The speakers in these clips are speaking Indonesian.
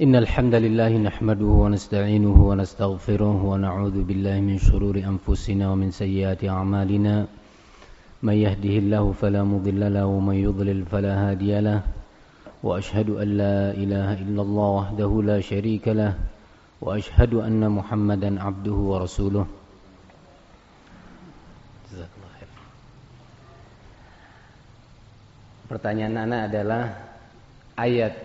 إن الحمد لله نحمده ونستعينه ونستغفره ونعوذ بالله من شرور أنفسنا ومن سيئات أعمالنا من يهده الله فلا مضل له ومن يضلل فلا هادي له وأشهد أن لا إله إلا الله وحده لا شريك له وأشهد أن محمدا عبده ورسوله. Pertanyaan anak adalah ayat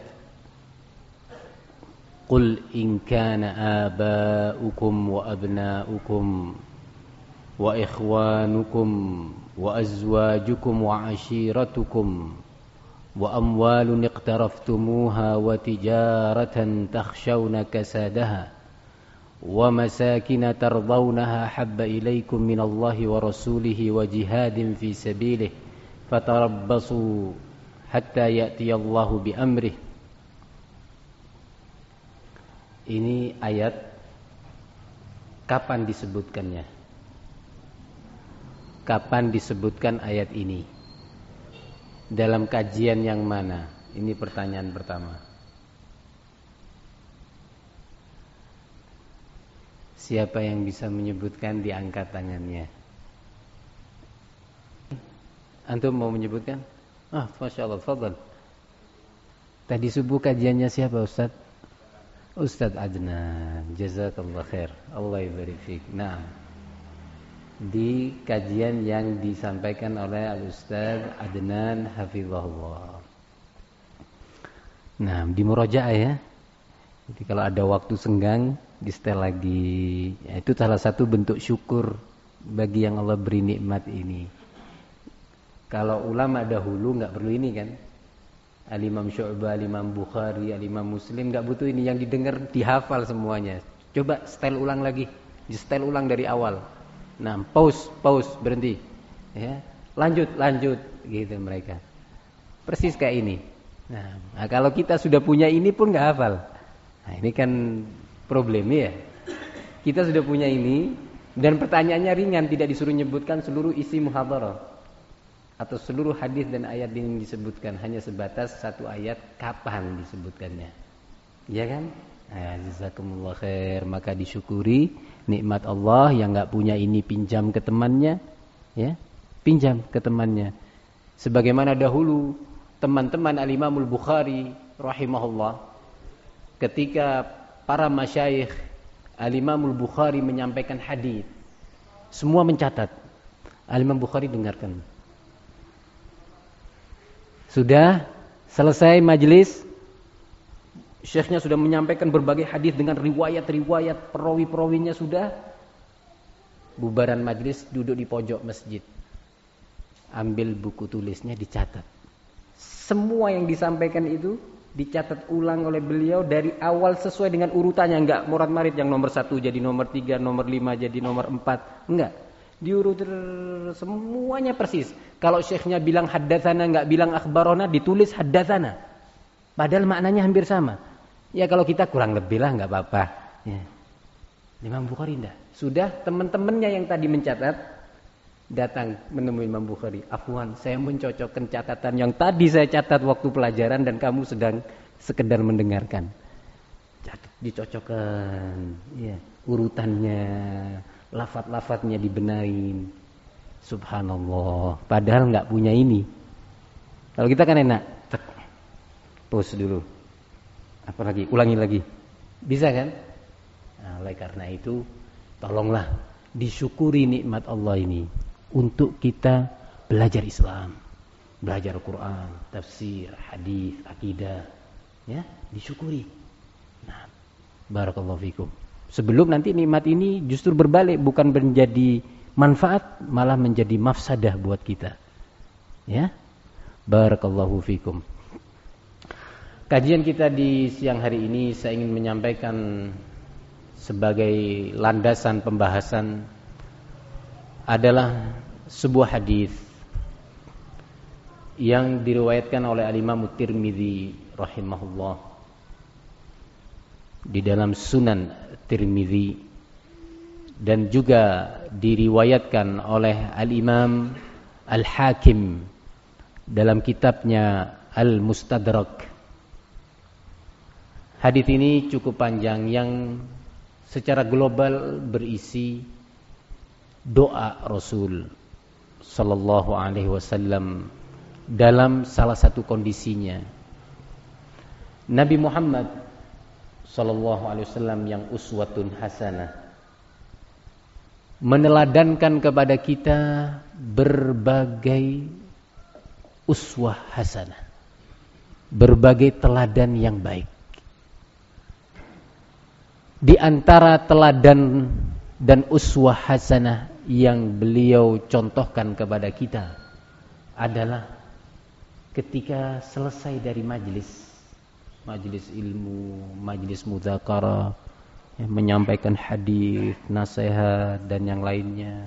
Qul in kana aba'ukum wa abna'ukum wa ikhwanukum wa azwajukum wa ashiratukum wa amwalun iqtaraftumuha wa tijaratan takhshawna kasadaha wa masakin tardawnaha habba ilaykum minallahi wa rasulihi wa jihadin fi sabilihi fatarabbasu hatta ya'tiyallahu bi amrih. Ini ayat kapan disebutkannya? Kapan disebutkan ayat ini? Dalam kajian yang mana? Ini pertanyaan pertama. Siapa yang bisa menyebutkan, diangkat tangannya. Antum mau menyebutkan? Masya Allah, fadhal. Tadi subuh kajiannya siapa, Ustaz? Ustaz Adnan, jazakallah khair, Allah yabarik fiik. Nah, di kajian yang disampaikan oleh Al-Ustaz Adnan hafizahullah. Nah, di murojaah ya. Jadi kalau ada waktu senggang, di-setel lagi. Ya, itu salah satu bentuk syukur bagi yang Allah beri nikmat ini. Kalau ulama dahulu nggak perlu ini kan. Al-Imam Syu'bah, Al-Imam Bukhari, Al-Imam Muslim nggak butuh ini, yang didengar dihafal semuanya. Coba setel ulang lagi, di-setel ulang dari awal. Nah, pause, berhenti. Ya, lanjut gitu mereka. Persis kayak ini. Nah, kalau kita sudah punya ini pun nggak hafal. Nah, ini kan problemnya ya. Kita sudah punya ini dan pertanyaannya ringan, tidak disuruh menyebutkan seluruh isi muhadharah atau seluruh hadis dan ayat yang disebutkan, hanya sebatas satu ayat kapan disebutkannya. Ya kan? Nah, jazakumullah khair. Maka disyukuri nikmat Allah. Yang enggak punya ini pinjam ke temannya, ya. Pinjam ke temannya. Sebagaimana dahulu teman-teman Al-Imamul Bukhari rahimahullah, ketika para masyayikh Al-Imamul Bukhari menyampaikan hadis, semua mencatat. Al-Imam Bukhari dengarkan. Sudah selesai majelis, syekhnya sudah menyampaikan berbagai hadis dengan riwayat-riwayat, perawi-perawinya sudah. Bubaran majelis, duduk di pojok masjid. Ambil buku tulisnya, dicatat. Semua yang disampaikan itu dicatat ulang oleh beliau dari awal sesuai dengan urutannya, enggak morat-marit yang nomor 1 jadi nomor 3, nomor 5 jadi nomor 4, enggak. Diurut semuanya persis. Kalau syekhnya bilang haddatsana, enggak bilang akhbarona, ditulis haddatsana. Padahal maknanya hampir sama. Ya kalau kita kurang lebih lah, enggak apa-apa. Ya. Imam Bukhari enggak. Sudah teman-temannya yang tadi mencatat datang menemui Imam Bukhari. Afwan, saya mencocokkan catatan yang tadi saya catat waktu pelajaran dan kamu sedang sekedar mendengarkan. Dicocokkan, ya, urutannya, lafaz-lafaznya dibenarin. Subhanallah. Padahal nggak punya ini. Kalau kita kan enak, pause dulu. Apalagi, ulangi lagi. Bisa kan? Nah, oleh karena itu, tolonglah disyukuri nikmat Allah ini untuk kita belajar Islam, belajar Quran, tafsir, hadis, akidah, ya, disyukuri. Nah, barakallahu fikum. Sebelum nanti nikmat ini justru berbalik, bukan menjadi manfaat, malah menjadi mafsadah buat kita. Ya. Barakallahu fikum. Kajian kita di siang hari ini saya ingin menyampaikan sebagai landasan pembahasan adalah sebuah hadis yang diriwayatkan oleh Al-Imam Tirmidzi rahimahullah di dalam Sunan Tirmidzi, dan juga diriwayatkan oleh Al-Imam Al-Hakim dalam kitabnya Al-Mustadrak Hadis ini cukup panjang yang secara global berisi doa Rasul sallallahu alaihi wasallam dalam salah satu kondisinya. Nabi Muhammad sallallahu alaihi wasallam yang uswatun hasanah meneladankan kepada kita berbagai uswah hasanah, berbagai teladan yang baik. Di antara teladan dan uswah hasanah yang beliau contohkan kepada kita adalah ketika selesai dari majelis ilmu, majelis mudzakarah, menyampaikan hadis, nasihat dan yang lainnya.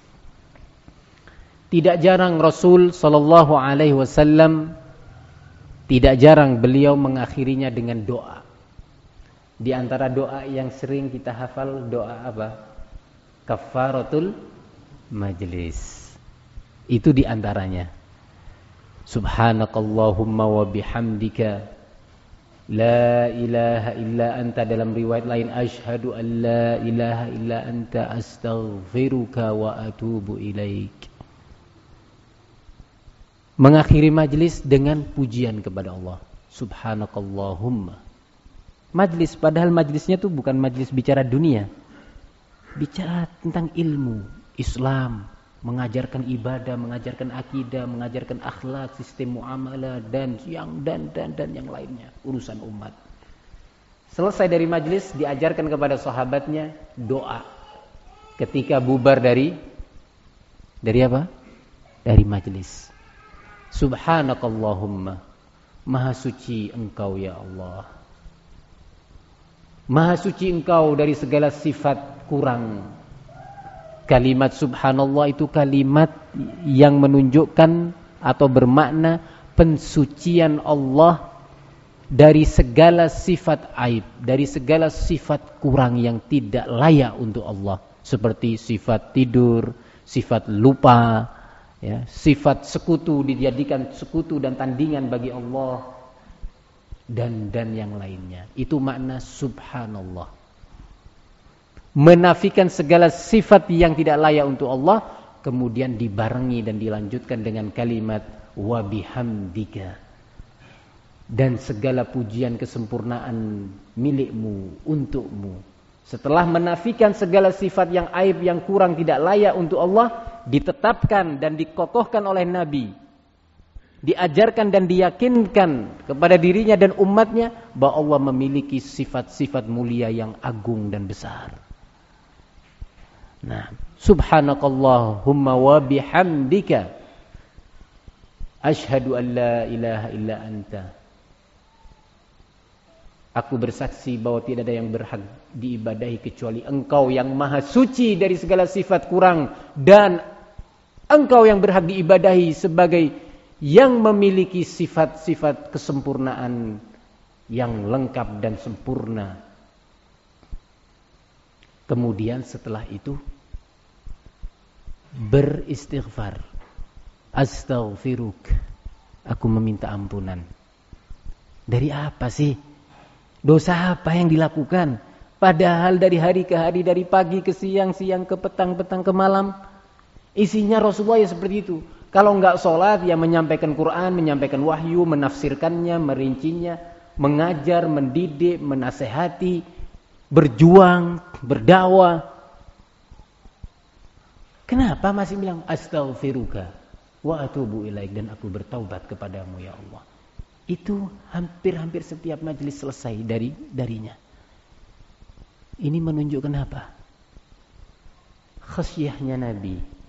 Tidak jarang Rasul sallallahu alaihi wasallam, tidak jarang beliau mengakhirinya dengan doa. Di antara doa yang sering kita hafal, doa apa? Kafaratul majlis. Itu di antaranya. Subhanakallahumma wa bihamdika la ilaha illa anta, dalam riwayat lain asyhadu an la ilaha illa anta astaghfiruka wa atubu ilaik. Mengakhiri majlis dengan pujian kepada Allah. Subhanakallahumma. Majlis, padahal majlisnya itu bukan majlis bicara dunia, bicara tentang ilmu Islam, mengajarkan ibadah, mengajarkan akidah, mengajarkan akhlak, sistem muamalah dan yang yang lainnya, urusan umat. Selesai dari majlis, diajarkan kepada sahabatnya doa ketika bubar dari apa? Dari majlis. Subhanakallahumma, maha suci engkau ya Allah. Maha suci engkau dari segala sifat kurang. Kalimat subhanallah itu kalimat yang menunjukkan atau bermakna pensucian Allah dari segala sifat aib, dari segala sifat kurang yang tidak layak untuk Allah, seperti sifat tidur, sifat lupa, ya, sifat sekutu, dijadikan sekutu dan tandingan bagi Allah, dan yang lainnya. Itu makna subhanallah. Menafikan segala sifat yang tidak layak untuk Allah, kemudian dibarengi dan dilanjutkan dengan kalimat wa bihamdika, dan segala pujian kesempurnaan milikmu, untukmu. Setelah menafikan segala sifat yang aib, yang kurang, tidak layak untuk Allah, ditetapkan dan dikokohkan oleh Nabi, diajarkan dan diyakinkan kepada dirinya dan umatnya bahwa Allah memiliki sifat-sifat mulia yang agung dan besar. Nah, subhanakallahumma wa bihamdika asyhadu an la ilaha illa anta. Aku bersaksi bahwa tidak ada yang berhak diibadahi kecuali Engkau yang maha suci dari segala sifat kurang, dan Engkau yang berhak diibadahi sebagai yang memiliki sifat-sifat kesempurnaan yang lengkap dan sempurna. Kemudian setelah itu beristighfar. Astaghfiruk, aku meminta ampunan. Dari apa sih? Dosa apa yang dilakukan? Padahal dari hari ke hari, dari pagi ke siang, siang ke petang, petang ke malam, isinya Rasulullah ya seperti itu. Kalau enggak sholat, ya menyampaikan Quran, menyampaikan wahyu, menafsirkannya, merincinya, mengajar, mendidik, menasehati, berjuang, berdakwah. Kenapa masih bilang astaghfiruka wa atubu ilaik, dan aku bertaubat kepadamu ya Allah? Itu hampir-hampir setiap majelis selesai darinya. Ini menunjukkan apa? Khasyahnya Nabi,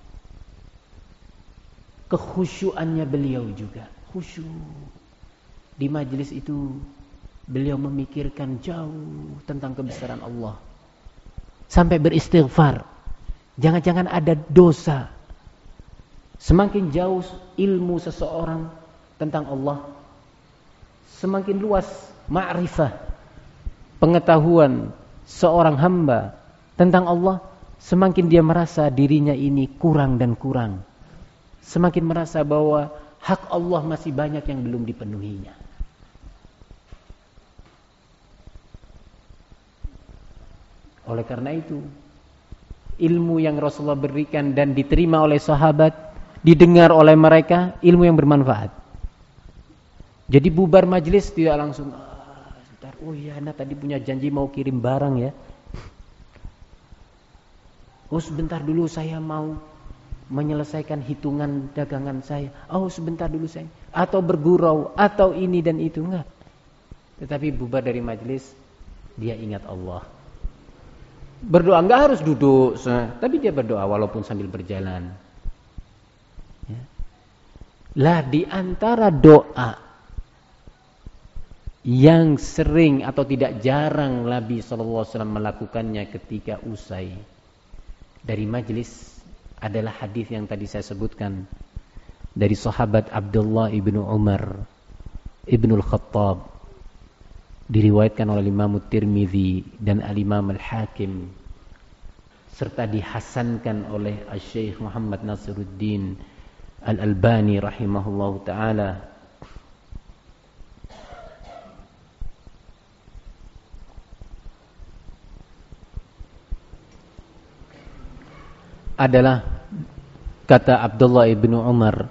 kekhusyuannya beliau juga. Khusyuk. Di majelis itu beliau memikirkan jauh tentang kebesaran Allah. Sampai beristighfar. Jangan-jangan ada dosa. Semakin jauh ilmu seseorang tentang Allah, semakin luas ma'rifah, pengetahuan seorang hamba tentang Allah, semakin dia merasa dirinya ini kurang dan kurang. Semakin merasa bahwa hak Allah masih banyak yang belum dipenuhinya. Oleh karena itu, ilmu yang Rasulullah berikan dan diterima oleh sahabat, didengar oleh mereka, ilmu yang bermanfaat. Jadi bubar majelis tidak langsung, sebentar, oh iya, Anda tadi punya janji mau kirim barang ya. Oh sebentar dulu saya mau menyelesaikan hitungan dagangan saya. Oh sebentar dulu saya. Atau bergurau, atau ini dan itu, enggak. Tetapi bubar dari majelis, dia ingat Allah. Berdoa enggak harus duduk, tapi dia berdoa walaupun sambil berjalan. Ya. Lah di antara doa yang sering atau tidak jarang Nabi SAW melakukannya ketika usai dari majelis adalah hadis yang tadi saya sebutkan dari sahabat Abdullah ibnu Umar ibnul Khattab, diriwayatkan oleh Imam Tirmidzi dan Al-Imam Al-Hakim, serta dihasankan oleh Syekh Muhammad Nasiruddin Al-Albani rahimahullahu taala. Adalah kata Abdullah ibnu Umar,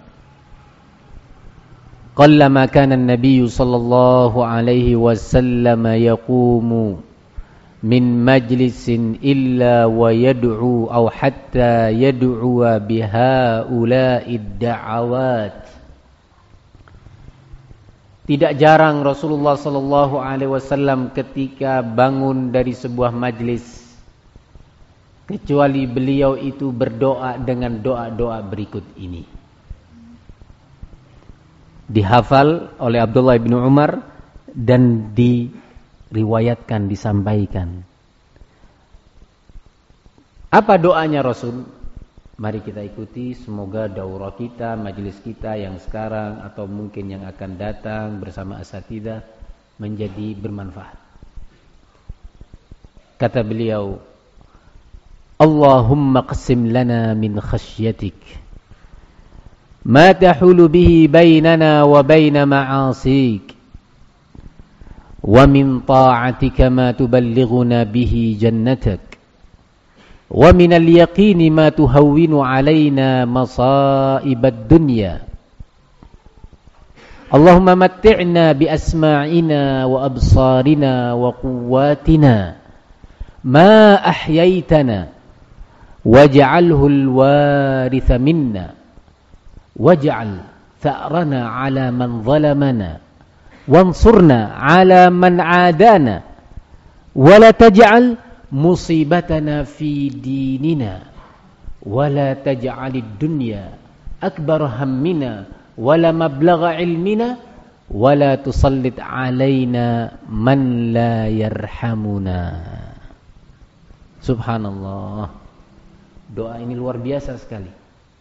qallama kana an-nabiy sallallahu alaihi wasallam yaqumu min majlisin illa wa yad'u aw hatta yad'u bihaula'id da'awat. Tidak jarang Rasulullah sallallahu alaihi wasallam ketika bangun dari sebuah majlis, kecuali beliau itu berdoa dengan doa-doa berikut ini. Dihafal oleh Abdullah bin Umar dan diriwayatkan, disampaikan. Apa doanya Rasul? Mari kita ikuti, semoga daurah kita, majelis kita yang sekarang atau mungkin yang akan datang bersama asatidzah menjadi bermanfaat. Kata beliau, Allahumma qsim lana min khasyatik ma tahulu bihi bainana wa baina ma'asik wa min ta'atika ma tuballighuna bihi jannatak wa min al-yaqini ma tuhawwinu alaina masa'ibad dunya. Allahumma matti'na bi asma'ina wa absarina wa quwwatina ma ahyaitana waj'alhu al-waritha minna waj'al tha'rana 'ala man zalamana wansurna 'ala man 'adana wa la taj'al musibatana fi dinina wa la taj'alid dunya akbar hammina wa la mablagha 'ilmina wa la tusallit 'alaina man la yarhamuna. Subhanallah. Doa ini luar biasa sekali.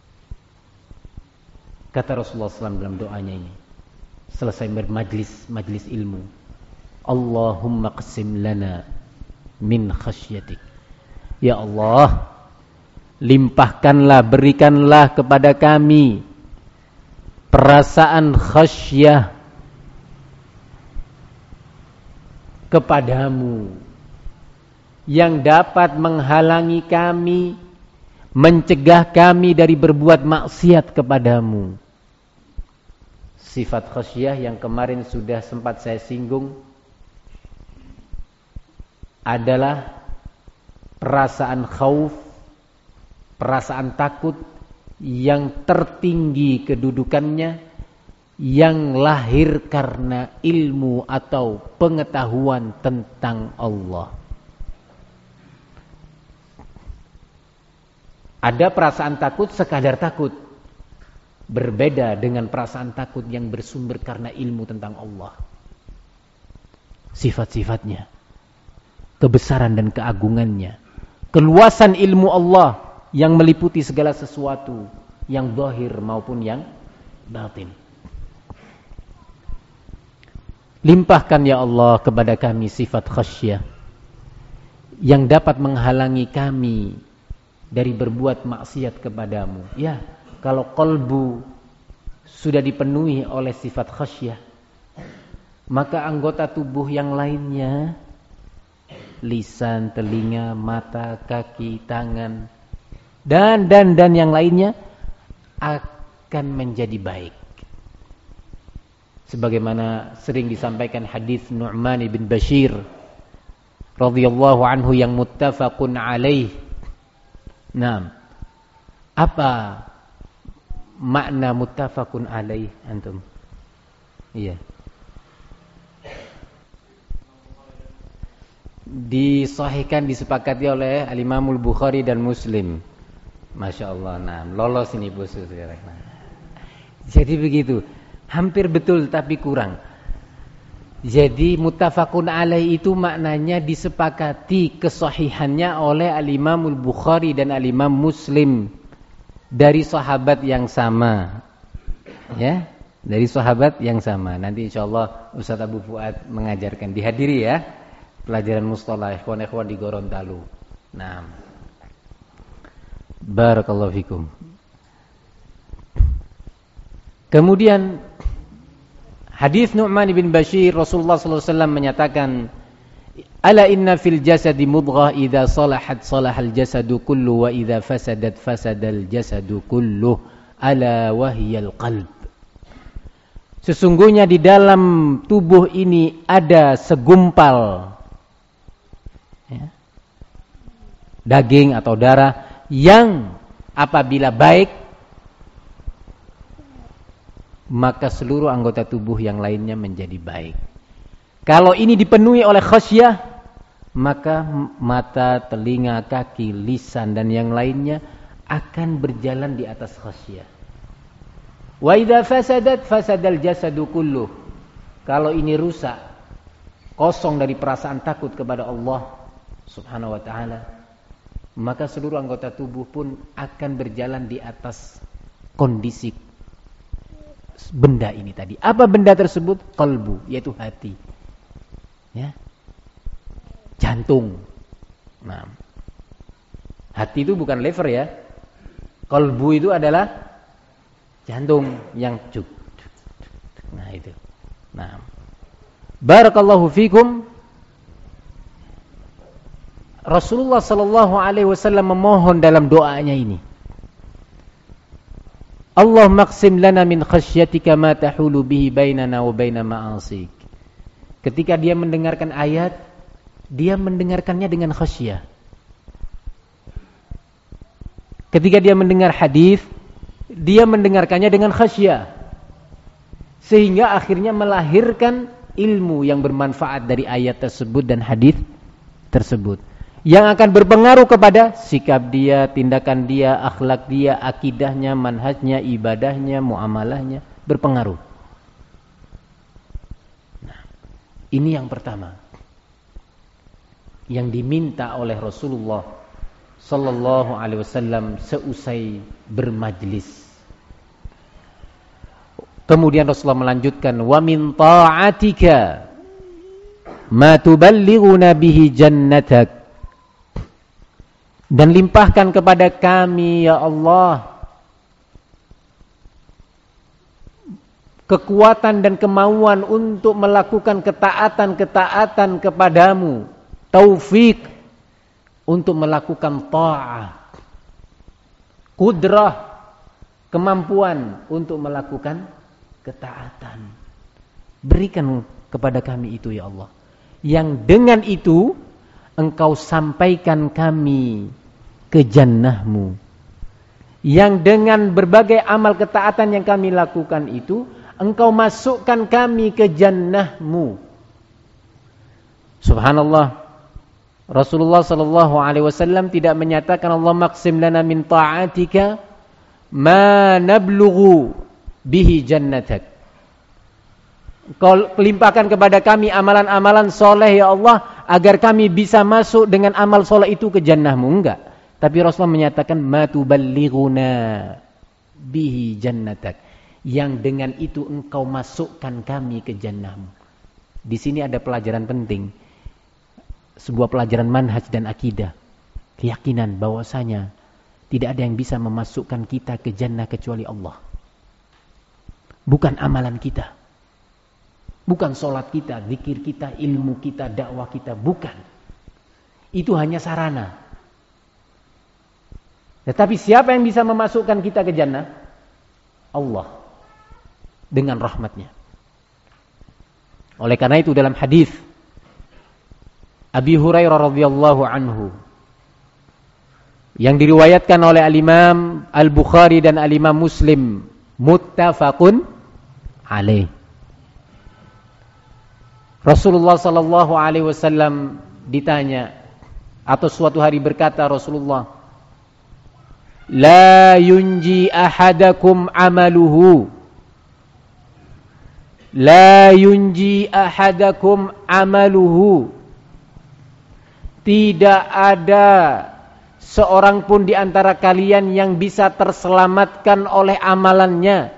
Kata Rasulullah SAW dalam doanya ini, selesai bermajlis ilmu, Allahumma qsim lana min khasyatik. Ya Allah, limpahkanlah, berikanlah kepada kami perasaan khasyah kepadamu yang dapat menghalangi kami, mencegah kami dari berbuat maksiat kepadamu. Sifat khasyah yang kemarin sudah sempat saya singgung adalah perasaan khauf, perasaan takut yang tertinggi kedudukannya, yang lahir karena ilmu atau pengetahuan tentang Allah. Ada perasaan takut sekadar takut, berbeda dengan perasaan takut yang bersumber karena ilmu tentang Allah. Sifat-sifatnya, kebesaran dan keagungannya, keluasan ilmu Allah yang meliputi segala sesuatu, yang zahir maupun yang batin. Limpahkan ya Allah kepada kami sifat khasyah yang dapat menghalangi kami dari berbuat maksiat kepadamu. Ya, kalau qalbu sudah dipenuhi oleh sifat khasyah, maka anggota tubuh yang lainnya lisan, telinga, mata, kaki, tangan, dan yang lainnya akan menjadi baik. Sebagaimana sering disampaikan hadis Nu'man bin Bashir radhiyallahu anhu yang muttafaqun alaih. Nah, apa makna muttafaqun alaih antum? Iya. Disahihkan, disepakati oleh Al-Imamul Bukhari dan Muslim. Masya Allah, nah lolos ini bos sekarang. Nah. Jadi begitu, hampir betul tapi kurang. Jadi muttafaqun alaih itu maknanya disepakati kesahihannya oleh Al-Imamul Bukhari dan Al-Imam Muslim dari sahabat yang sama. Ya, dari sahabat yang sama. Nanti insyaallah Ustaz Abu Fuad mengajarkan, dihadiri ya. Pelajaran mustalah ikhwan-ikhwan di Gorontalo. Nah. Barakallahu fikum. Kemudian hadis Nu'man bin Bashir, Rasulullah sallallahu alaihi wasallam menyatakan, "Ala inna fil jasadi mudghah idza salahat salahal jasadu kullu wa idza fasadat fasadal jasadu kullu, ala wahyal qalb." Sesungguhnya di dalam tubuh ini ada segumpal daging atau darah yang apabila baik maka seluruh anggota tubuh yang lainnya menjadi baik. Kalau ini dipenuhi oleh khasyah, maka mata, telinga, kaki, lisan dan yang lainnya akan berjalan di atas khasyah. Wa idza fasadat fasadal jasadu kulluh. Kalau ini rusak, kosong dari perasaan takut kepada Allah Subhanahu wa taala, maka seluruh anggota tubuh pun akan berjalan di atas kondisi benda ini tadi. Apa benda tersebut? Qalbu, yaitu hati. Ya. Jantung. Nah. Hati itu bukan lever ya. Qalbu itu adalah jantung yang cuk. Nah, itu. Nah. Barakallahu fikum. Rasulullah sallallahu alaihi wasallam memohon dalam doanya ini. Allah maqsim lana min khasyatika ma tahulu bihi bainana wa baina ma'asik. Ketika dia mendengarkan ayat, dia mendengarkannya dengan khasyah. Ketika dia mendengar hadis, dia mendengarkannya dengan khasyah. Sehingga akhirnya melahirkan ilmu yang bermanfaat dari ayat tersebut dan hadis tersebut, yang akan berpengaruh kepada sikap dia, tindakan dia, akhlak dia, akidahnya, manhajnya, ibadahnya, muamalahnya, berpengaruh. Nah, ini yang pertama yang diminta oleh Rasulullah sallallahu alaihi wasallam seusai bermajlis. Kemudian Rasulullah melanjutkan, wa min ta'atika ma tuballighuna bihi jannatak. Dan limpahkan kepada kami ya Allah kekuatan dan kemauan untuk melakukan ketaatan-ketaatan kepadamu, taufik untuk melakukan ta'ah, kudrah, kemampuan untuk melakukan ketaatan. Berikan kepada kami itu ya Allah, yang dengan itu Engkau sampaikan kami ke jannahmu, yang dengan berbagai amal ketaatan yang kami lakukan itu Engkau masukkan kami ke jannahmu. Subhanallah, Rasulullah sallallahu alaihi wasallam tidak menyatakan Allah maqsim lana min ta'atika ma nablughu bihi jannatak. Kau limpahkan kepada kami amalan-amalan soleh ya Allah, agar kami bisa masuk dengan amal soleh itu ke jannahmu. Enggak. Tapi Rasulullah menyatakan ma tuballighuna bihi jannatak, yang dengan itu engkau masukkan kami ke jannahmu. Di sini ada pelajaran penting, sebuah pelajaran manhaj dan akidah, keyakinan bahwasanya tidak ada yang bisa memasukkan kita ke jannah kecuali Allah. Bukan amalan kita, bukan sholat kita, zikir kita, ilmu kita, dakwah kita, bukan. Itu hanya sarana. Tetapi siapa yang bisa memasukkan kita ke jannah? Allah. Dengan rahmatnya. Oleh karena itu dalam hadis Abi Hurairah radhiyallahu anhu yang diriwayatkan oleh Al-Imam Al-Bukhari dan Al-Imam Muslim, muttafaqun alaih. Rasulullah sallallahu alaihi wasallam ditanya, atau suatu hari berkata Rasulullah, la yunji ahadakum amaluhu, la yunji ahadakum amaluhu. Tidak ada seorang pun di antara kalian yang bisa terselamatkan oleh amalannya.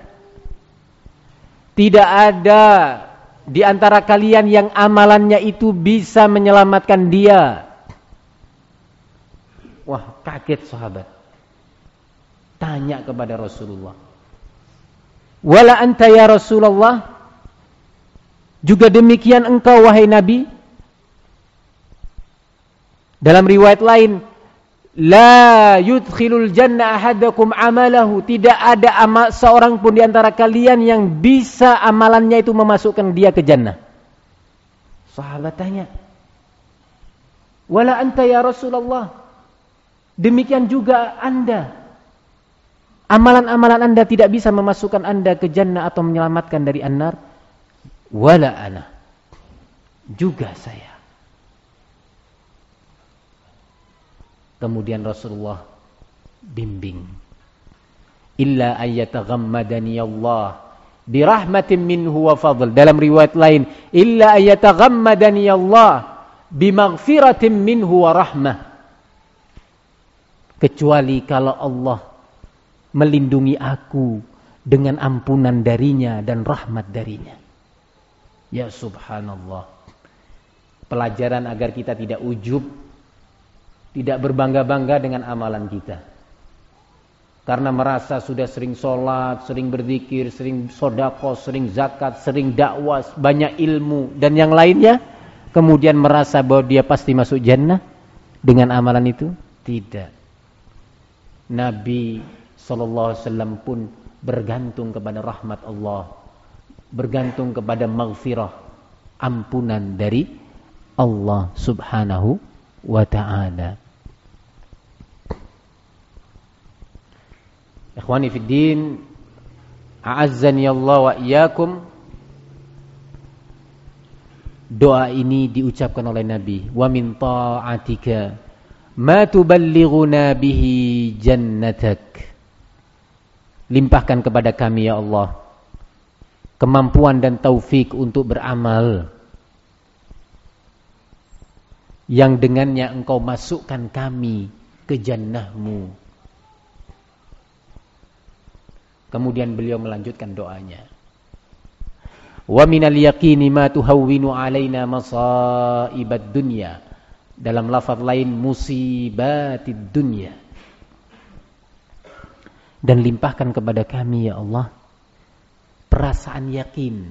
Tidak ada di antara kalian yang amalannya itu bisa menyelamatkan dia. Wah, kaget sahabat. Tanya kepada Rasulullah. Wala anta ya Rasulullah? Juga demikian engkau wahai Nabi? Dalam riwayat lain, la yudkhilul jannah ahadakum amalahu. Tidak ada seorang pun di antara kalian yang bisa amalannya itu memasukkan dia ke jannah. Sahabat tanya, wala anta ya Rasulullah? Demikian juga Anda. Amalan-amalan Anda tidak bisa memasukkan Anda ke jannah atau menyelamatkan dari an-nar. Wala ana. Juga saya. Kemudian Rasulullah bimbing. Illa ayyataghammadani Allah birahmatin minhu wa fadl. Dalam riwayat lain, illa ayyataghammadani Allah bimaghfiratin minhu wa rahmah. Kecuali kalau Allah melindungi aku dengan ampunan darinya dan rahmat darinya. Ya subhanallah. Pelajaran agar kita tidak ujub, tidak berbangga-bangga dengan amalan kita. Karena merasa sudah sering sholat, sering berzikir, sering sedekah, sering zakat, sering dakwah, banyak ilmu dan yang lainnya, kemudian merasa bahwa dia pasti masuk jannah dengan amalan itu? Tidak. Nabi SAW pun bergantung kepada rahmat Allah, bergantung kepada maghfirah, ampunan dari Allah Subhanahu wa ta'ala. Ikhwani fid din, a'azzani Allah wa iyyakum. Doa ini diucapkan oleh Nabi, wa min ta'atika ma tuballighuna bihi jannatak. Limpahkan kepada kami ya Allah kemampuan dan taufik untuk beramal yang dengannya engkau masukkan kami ke jannahmu. Kemudian beliau melanjutkan doanya. Wa minal yaqini ma tuhawwinu alaina masaibad dunya. Dalam lafaz lain musibatid dunya. Dan limpahkan kepada kami ya Allah perasaan yakin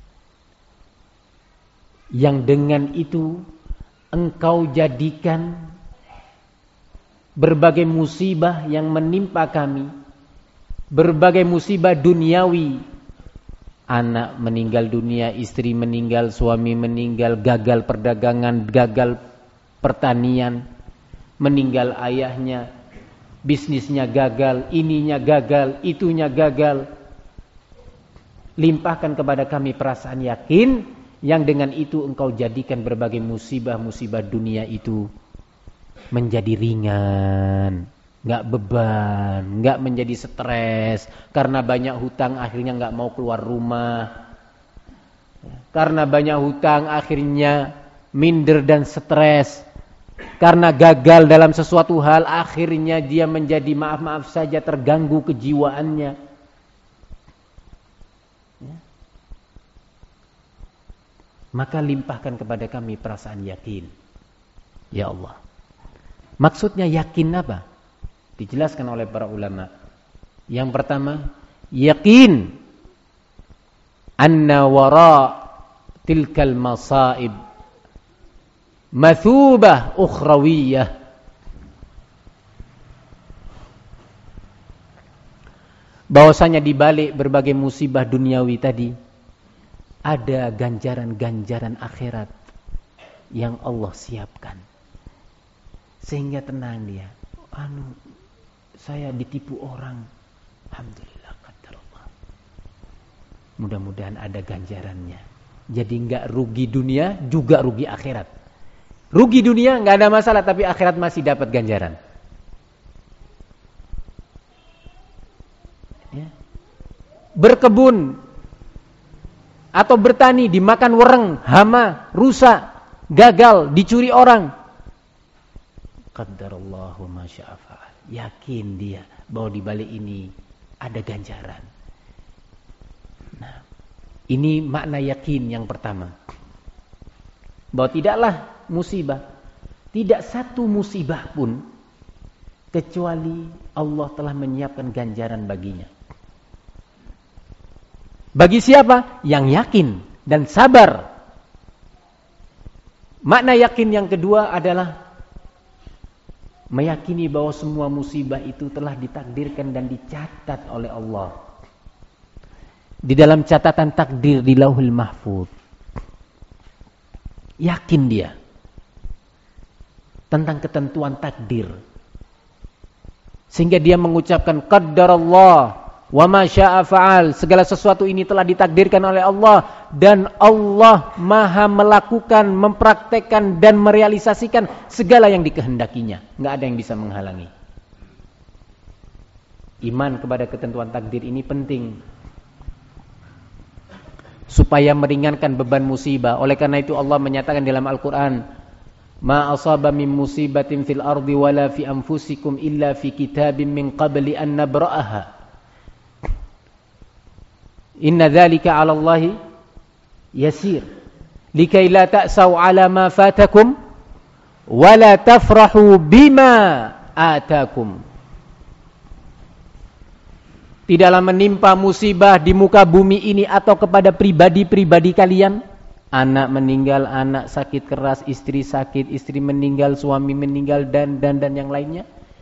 yang dengan itu engkau jadikan berbagai musibah yang menimpa kami, berbagai musibah duniawi, anak meninggal dunia, istri meninggal, suami meninggal, gagal perdagangan, gagal pertanian, meninggal ayahnya, bisnisnya gagal, ininya gagal, itunya gagal. Limpahkan kepada kami perasaan yakin yang dengan itu engkau jadikan berbagai musibah-musibah dunia itu menjadi ringan, enggak beban, enggak menjadi stres karena banyak hutang akhirnya enggak mau keluar rumah. Karena banyak hutang akhirnya minder dan stres. Karena gagal dalam sesuatu hal akhirnya dia menjadi maaf-maaf saja terganggu kejiwaannya. Maka limpahkan kepada kami perasaan yakin. Ya Allah. Maksudnya yakin apa? Dijelaskan oleh para ulama. Yang pertama, yakin anna wara tilkal masaib mathubah ukhrawiyah. Bahwasanya di balik berbagai musibah duniawi tadi ada ganjaran-ganjaran akhirat yang Allah siapkan. Sehingga tenang dia. Saya ditipu orang. Alhamdulillah, qadarullah. Mudah-mudahan ada ganjarannya. Jadi enggak rugi dunia, juga rugi akhirat. Rugi dunia enggak ada masalah, tapi akhirat masih dapat ganjaran. Ya. Berkebun atau bertani dimakan wereng, hama, rusa, gagal, dicuri orang. Qadarallahu ma syaa fa'al. Yakin dia bahwa di balik ini ada ganjaran. Nah, ini makna yakin yang pertama. Bahwa tidaklah musibah, tidak satu musibah pun kecuali Allah telah menyiapkan ganjaran baginya. Bagi siapa? Yang yakin dan sabar. Makna yakin yang kedua adalah meyakini bahwa semua musibah itu telah ditakdirkan dan dicatat oleh Allah di dalam catatan takdir di Lauhul Mahfuz. Yakin dia tentang ketentuan takdir, sehingga dia mengucapkan qaddarallah wa ma syaa fa'al. Segala sesuatu ini telah ditakdirkan oleh Allah, dan Allah maha melakukan, mempraktekkan dan merealisasikan segala yang dikehendakinya. Enggak ada yang bisa menghalangi. Iman kepada ketentuan takdir ini penting supaya meringankan beban musibah. Oleh karena itu Allah menyatakan dalam Al-Qur'an, ma asaba min musibatin fil ardi wala fi anfusikum illa fi kitabim min qabli an nabra'aha. Inna dzalika 'ala Allahi yasir. Likai la ta'sau 'ala ma fatakum wa la tafrahu bima atakum. Tidaklah menimpa musibah di muka bumi ini atau kepada pribadi-pribadi kalian. Anak meninggal, anak sakit keras, istri sakit, istri meninggal, suami meninggal, dan yang lainnya.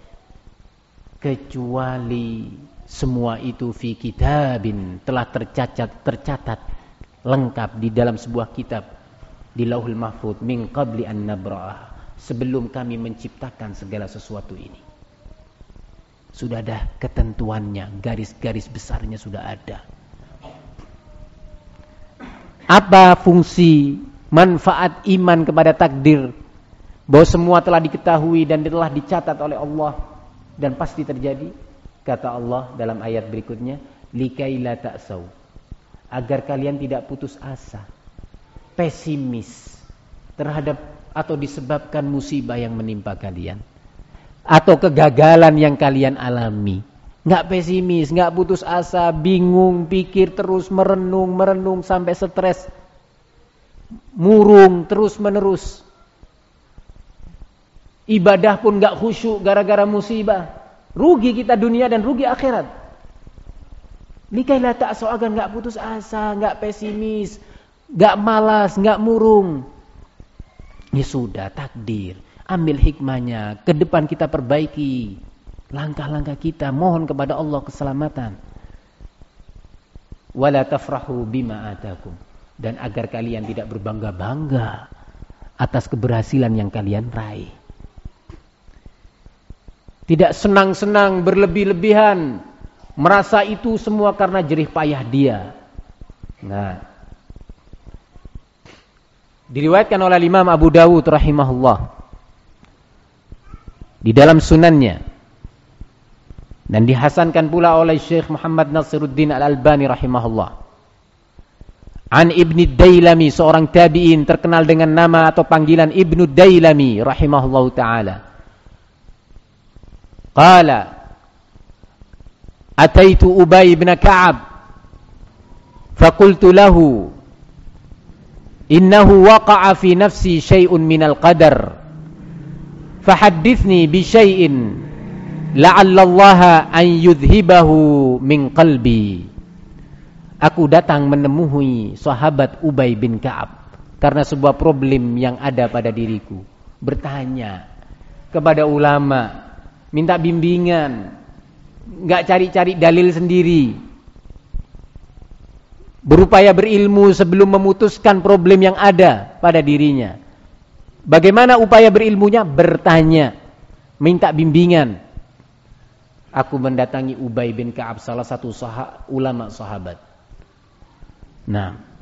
Kecuali semua itu fi kitabin, telah tercatat lengkap di dalam sebuah kitab di Lauhul Mahfuz min qabli an nabra'ah, sebelum kami menciptakan segala sesuatu ini. Sudah ada ketentuannya, garis-garis besarnya sudah ada. Apa fungsi manfaat iman kepada takdir? Bahwa semua telah diketahui dan telah dicatat oleh Allah dan pasti terjadi. Kata Allah dalam ayat berikutnya, likai la ta'sau, agar kalian tidak putus asa, pesimis terhadap atau disebabkan musibah yang menimpa kalian atau kegagalan yang kalian alami. Enggak pesimis, enggak putus asa, bingung, pikir terus, merenung sampai stres, murung terus menerus. Ibadah pun enggak khusyuk gara-gara musibah. Rugi kita dunia dan rugi akhirat. Likailah ta'sau, agar enggak putus asa, enggak pesimis, enggak malas, enggak murung. Ya sudah, takdir. Ambil hikmahnya, ke depan kita perbaiki langkah-langkah kita, mohon kepada Allah keselamatan. Wala tafrahu bima atakum, dan agar kalian tidak berbangga-bangga atas keberhasilan yang kalian raih. Tidak senang-senang berlebih-lebihan, merasa itu semua karena jerih payah dia. Nah, diriwayatkan oleh Imam Abu Dawud rahimahullah di dalam sunannya, dan dihasankan pula oleh Syekh Muhammad Nasiruddin Al-Albani rahimahullah, an Ibnu Dailami, seorang tabi'in terkenal dengan nama atau panggilan Ibnu Dailami rahimahullahu ta'ala. Qala ataitu Ubay bin Ka'ab faqultu lahu innahu waqa'a fi nafsi syai'un minal qadar fahaddithni bi syai'in la'allallaha an yudhibahu min qalbi. Aku datang menemui sahabat Ubay bin Ka'ab karena sebuah problem yang ada pada diriku. Bertanya kepada ulama, minta bimbingan, enggak cari-cari dalil sendiri. Berupaya berilmu sebelum memutuskan problem yang ada pada dirinya. Bagaimana upaya berilmunya? Bertanya, minta bimbingan. Aku mendatangi Ubay bin Ka'ab, salah satu ulama sahabat. Nah,